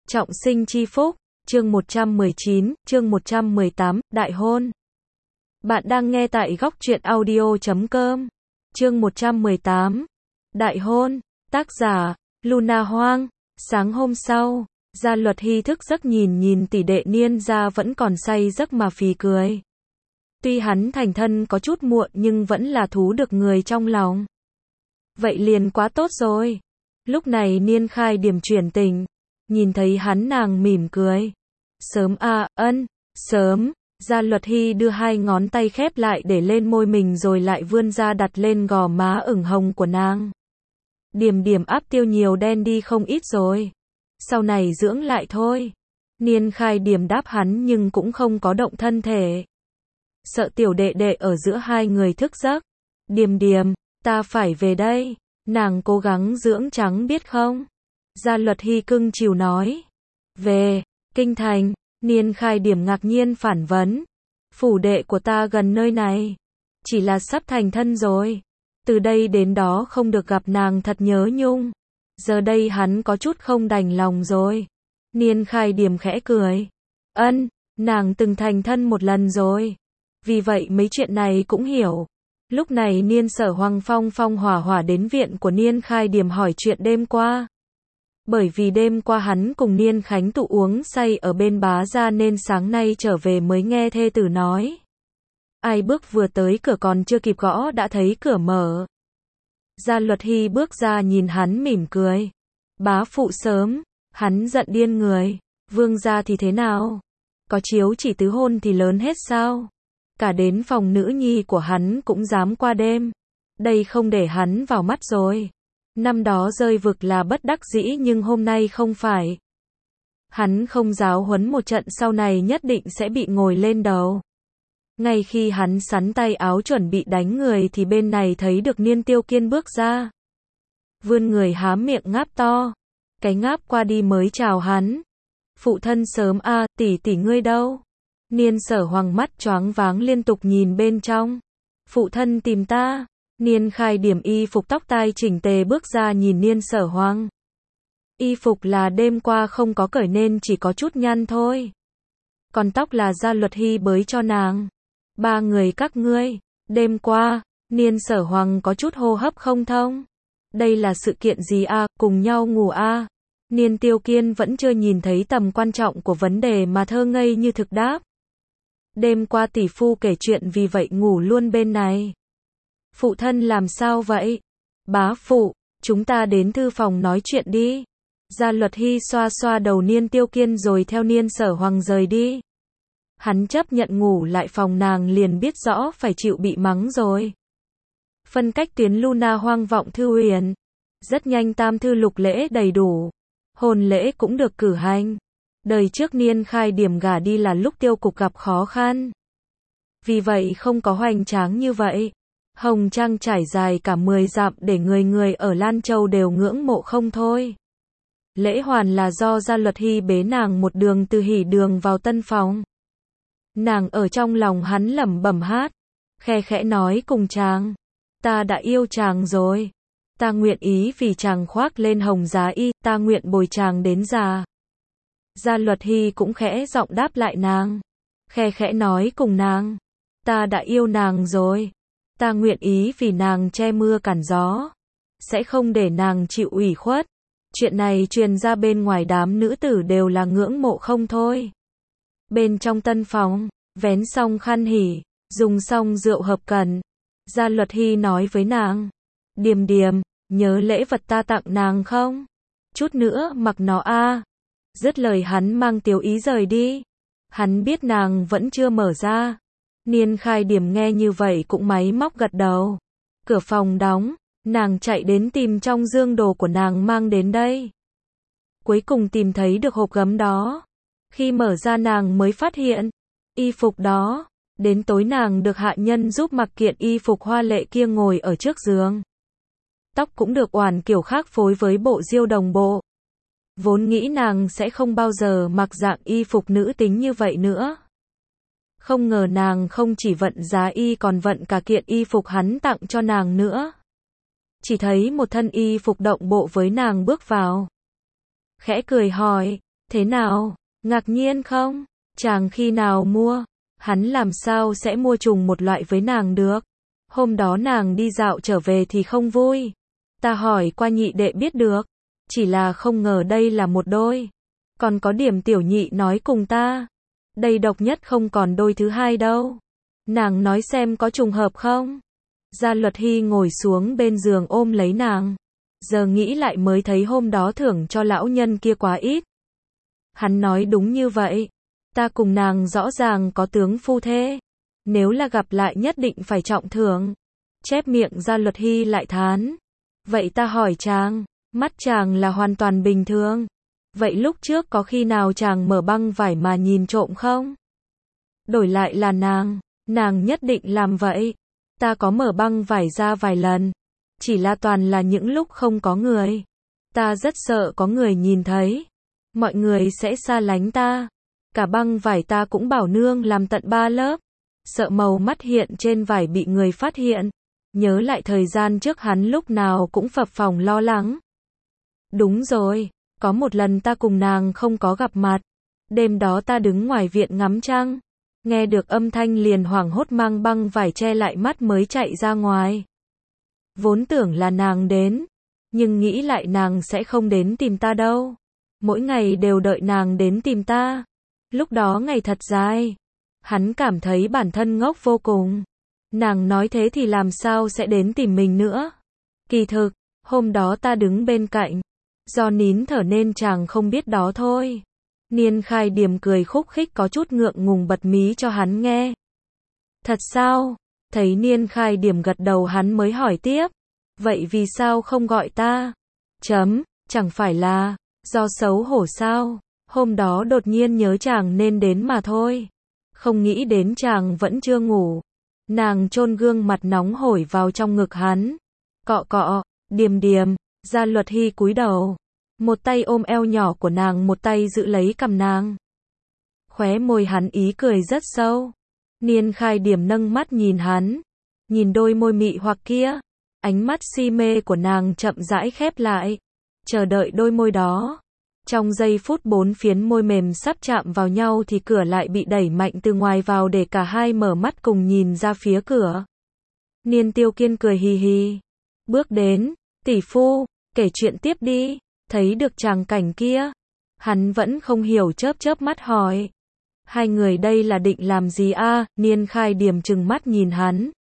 Trọng sinh chi phúc, chương 119, chương 118, đại hôn. Bạn đang nghe tại góc truyện audio.com. Chương 118, đại hôn, tác giả, Luna Hoang. Sáng hôm sau, Gia Luật Hy thức giấc nhìn tỷ đệ Niên gia vẫn còn say giấc mà phì cười. Tuy hắn thành thân có chút muộn nhưng vẫn là thú được người trong lòng. Vậy liền quá tốt rồi. Lúc này Niên Khai Điểm chuyển tình. Nhìn thấy hắn nàng mỉm cười. Sớm à, sớm. Gia Luật Hy đưa hai ngón tay khép lại để lên môi mình rồi lại vươn ra đặt lên gò má ửng hồng của nàng. Điểm áp tiêu nhiều đen đi không ít rồi. Sau này dưỡng lại thôi. Niên Khai Điểm đáp hắn nhưng cũng không có động thân thể. Sợ tiểu đệ đệ ở giữa hai người thức giấc. Điểm, ta phải về đây. Nàng cố gắng dưỡng trắng biết không? Gia Luật Hy cưng chiều nói. Về, kinh thành. Niên Khai Điểm ngạc nhiên phản vấn. Phủ đệ của ta gần nơi này. Chỉ là sắp thành thân rồi. Từ đây đến đó không được gặp nàng thật nhớ nhung. Giờ đây hắn có chút không đành lòng rồi. Niên Khai Điểm khẽ cười. Nàng từng thành thân một lần rồi. Vì vậy mấy chuyện này cũng hiểu. Lúc này Niên Sở Hoàng phong hỏa đến viện của Niên Khai Điểm hỏi chuyện đêm qua. Bởi vì đêm qua hắn cùng Niên Khánh tụ uống say ở bên bá gia nên sáng nay trở về mới nghe thê tử nói. Ai bước vừa tới cửa còn chưa kịp gõ đã thấy cửa mở. Gia Luật Hy bước ra nhìn hắn mỉm cười. Bá phụ sớm, hắn giận điên người. Vương gia thì thế nào? Có chiếu chỉ tứ hôn thì lớn hết sao? Cả đến phòng nữ nhi của hắn cũng dám qua đêm. Đây không để hắn vào mắt rồi. Năm đó rơi vực là bất đắc dĩ nhưng hôm nay không phải. Hắn không giáo huấn một trận sau này nhất định sẽ bị ngồi lên đầu. Ngay khi hắn sắn tay áo chuẩn bị đánh người thì bên này thấy được Niên Tiêu Kiên bước ra. Vươn người há miệng ngáp to. Cái ngáp qua đi mới chào hắn. Phụ thân sớm à, tỷ ngươi đâu? Niên Sở Hoàng mắt choáng váng liên tục nhìn bên trong. Phụ thân tìm ta. Niên Khai Điểm y phục tóc tai chỉnh tề bước ra nhìn Niên Sở Hoàng. Y phục là đêm qua không có cởi nên chỉ có chút nhăn thôi. Còn tóc là Gia Luật Hy bới cho nàng. Ba người các ngươi, đêm qua, Niên Sở Hoàng có chút hô hấp không thông. Đây là sự kiện gì à, cùng nhau ngủ à? Niên Tiêu Kiên vẫn chưa nhìn thấy tầm quan trọng của vấn đề mà thơ ngây như thực đáp. Đêm qua tỷ phu kể chuyện vì vậy ngủ luôn bên này. Phụ thân làm sao vậy? Bá phụ, chúng ta đến thư phòng nói chuyện đi. Gia Luật Hy xoa xoa đầu Niên Tiêu Kiên rồi theo Niên Sở Hoàng rời đi. Hắn chấp nhận ngủ lại phòng nàng liền biết rõ phải chịu bị mắng rồi. Phân cách tuyến Luna Hoang vọng thư huyền. Rất nhanh tam thư lục lễ đầy đủ. Hôn lễ cũng được cử hành. Đời trước Niên Khai Điểm gả đi là lúc tiêu cục gặp khó khăn. Vì vậy không có hoành tráng như vậy. Hồng trang trải dài cả 10 dặm để người ở Lan Châu đều ngưỡng mộ không thôi. Lễ hoàn là do Gia Luật Hy bế nàng một đường từ hỉ đường vào tân phòng. Nàng ở trong lòng hắn lẩm bẩm hát. Khe khẽ nói cùng chàng. Ta đã yêu chàng rồi. Ta nguyện ý vì chàng khoác lên hồng giá y. Ta nguyện bồi chàng đến già. Gia Luật Hy cũng khẽ giọng đáp lại nàng. Khe khẽ nói cùng nàng. Ta đã yêu nàng rồi. Ta nguyện ý vì nàng che mưa cản gió. Sẽ không để nàng chịu ủy khuất. Chuyện này truyền ra bên ngoài đám nữ tử đều là ngưỡng mộ không thôi. Bên trong tân phòng, vén xong khăn hỉ, dùng xong rượu hợp cần. Gia Luật Hy nói với nàng. Điềm, nhớ lễ vật ta tặng nàng không? Chút nữa mặc nó a. Dứt lời hắn mang tiếu ý rời đi. Hắn biết nàng vẫn chưa mở ra. Niên Khai Điểm nghe như vậy cũng máy móc gật đầu. Cửa phòng đóng, nàng chạy đến tìm trong dương đồ của nàng mang đến đây. Cuối cùng tìm thấy được hộp gấm đó. Khi mở ra nàng mới phát hiện, y phục đó, đến tối nàng được hạ nhân giúp mặc kiện y phục hoa lệ kia ngồi ở trước giường. Tóc cũng được oản kiểu khác phối với bộ diêu đồng bộ. Vốn nghĩ nàng sẽ không bao giờ mặc dạng y phục nữ tính như vậy nữa. Không ngờ nàng không chỉ vận giá y còn vận cả kiện y phục hắn tặng cho nàng nữa. Chỉ thấy một thân y phục động bộ với nàng bước vào. Khẽ cười hỏi, Thế nào? Ngạc nhiên không? Chàng khi nào mua? Hắn làm sao sẽ mua trùng một loại với nàng được? Hôm đó nàng đi dạo trở về thì không vui. Ta hỏi qua nhị đệ biết được. Chỉ là không ngờ đây là một đôi. Còn có điểm tiểu nhị nói cùng ta. Đây độc nhất không còn đôi thứ hai đâu. Nàng nói xem có trùng hợp không? Gia Luật Hy ngồi xuống bên giường ôm lấy nàng. Giờ nghĩ lại mới thấy hôm đó thưởng cho lão nhân kia quá ít. Hắn nói đúng như vậy. Ta cùng nàng rõ ràng có tướng phu thê. Nếu là gặp lại nhất định phải trọng thưởng. Chép miệng Gia Luật Hy lại thán. Vậy ta hỏi chàng, mắt chàng là hoàn toàn bình thường. Vậy lúc trước có khi nào chàng mở băng vải mà nhìn trộm không? Đổi lại là nàng nhất định làm vậy. Ta có mở băng vải ra vài lần. Chỉ là toàn là những lúc không có người. Ta rất sợ có người nhìn thấy. Mọi người sẽ xa lánh ta. Cả băng vải ta cũng bảo nương làm tận 3 lớp. Sợ màu mắt hiện trên vải bị người phát hiện. Nhớ lại thời gian trước hắn lúc nào cũng phập phồng lo lắng. Đúng rồi, có một lần ta cùng nàng không có gặp mặt. Đêm đó ta đứng ngoài viện ngắm trăng. Nghe được âm thanh liền hoảng hốt mang băng vải che lại mắt mới chạy ra ngoài. Vốn tưởng là nàng đến. Nhưng nghĩ lại nàng sẽ không đến tìm ta đâu. Mỗi ngày đều đợi nàng đến tìm ta. Lúc đó ngày thật dài. Hắn cảm thấy bản thân ngốc vô cùng. Nàng nói thế thì làm sao sẽ đến tìm mình nữa. Kỳ thực, hôm đó ta đứng bên cạnh. Do nín thở nên chàng không biết đó thôi. Niên Khai Điềm cười khúc khích có chút ngượng ngùng bật mí cho hắn nghe. Thật sao? Thấy Niên Khai Điềm gật đầu hắn mới hỏi tiếp. Vậy vì sao không gọi ta? Chẳng phải là do xấu hổ sao? Hôm đó đột nhiên nhớ chàng nên đến mà thôi. Không nghĩ đến chàng vẫn chưa ngủ. Nàng chôn gương mặt nóng hổi vào trong ngực hắn. Cọ cọ, Điềm. Gia Luật Hy cúi đầu. Một tay ôm eo nhỏ của nàng, một tay giữ lấy cằm nàng. Khóe môi hắn ý cười rất sâu. Niên Khai Điềm nâng mắt nhìn hắn. Nhìn đôi môi mị hoặc kia. Ánh mắt si mê của nàng chậm rãi khép lại. Chờ đợi đôi môi đó. Trong giây phút 4 phiến môi mềm sắp chạm vào nhau thì cửa lại bị đẩy mạnh từ ngoài vào để cả hai mở mắt cùng nhìn ra phía cửa. Niên Tiêu Kiên cười hì hì. Bước đến. Tỷ phu, kể chuyện tiếp đi. Thấy được tràng cảnh kia. Hắn vẫn không hiểu chớp mắt hỏi. Hai người đây là định làm gì a? Niên Khai Điềm trừng mắt nhìn hắn.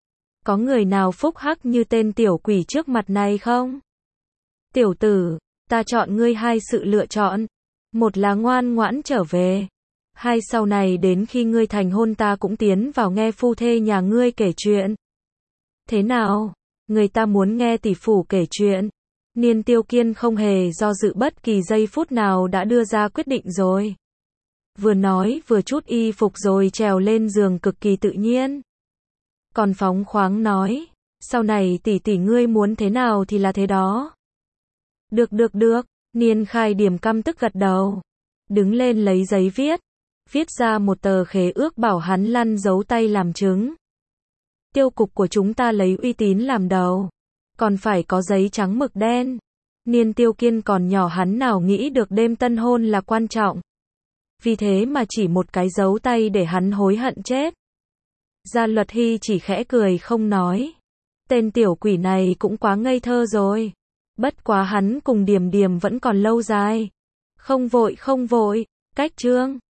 Có người nào phúc hắc như tên tiểu quỷ trước mặt này không? Tiểu tử, ta chọn ngươi hai sự lựa chọn. Một là ngoan ngoãn trở về. Hai sau này đến khi ngươi thành hôn ta cũng tiến vào nghe phu thê nhà ngươi kể chuyện. Thế nào? Người ta muốn nghe tỷ phủ kể chuyện. Niên Tiêu Kiên không hề do dự bất kỳ giây phút nào đã đưa ra quyết định rồi. Vừa nói vừa chút y phục rồi trèo lên giường cực kỳ tự nhiên. Còn phóng khoáng nói, sau này tỷ ngươi muốn thế nào thì là thế đó. Được. Niên Khai Điềm căm tức gật đầu. Đứng lên lấy giấy viết ra một tờ khế ước bảo hắn lăn dấu tay làm chứng. Tiêu cục của chúng ta lấy uy tín làm đầu. Còn phải có giấy trắng mực đen. Niên Tiêu Kiên còn nhỏ hắn nào nghĩ được đêm tân hôn là quan trọng. Vì thế mà chỉ một cái dấu tay để hắn hối hận chết. Gia Luật Hy chỉ khẽ cười không nói. Tên tiểu quỷ này cũng quá ngây thơ rồi. Bất quá hắn cùng Điềm vẫn còn lâu dài. Không vội, cách chương.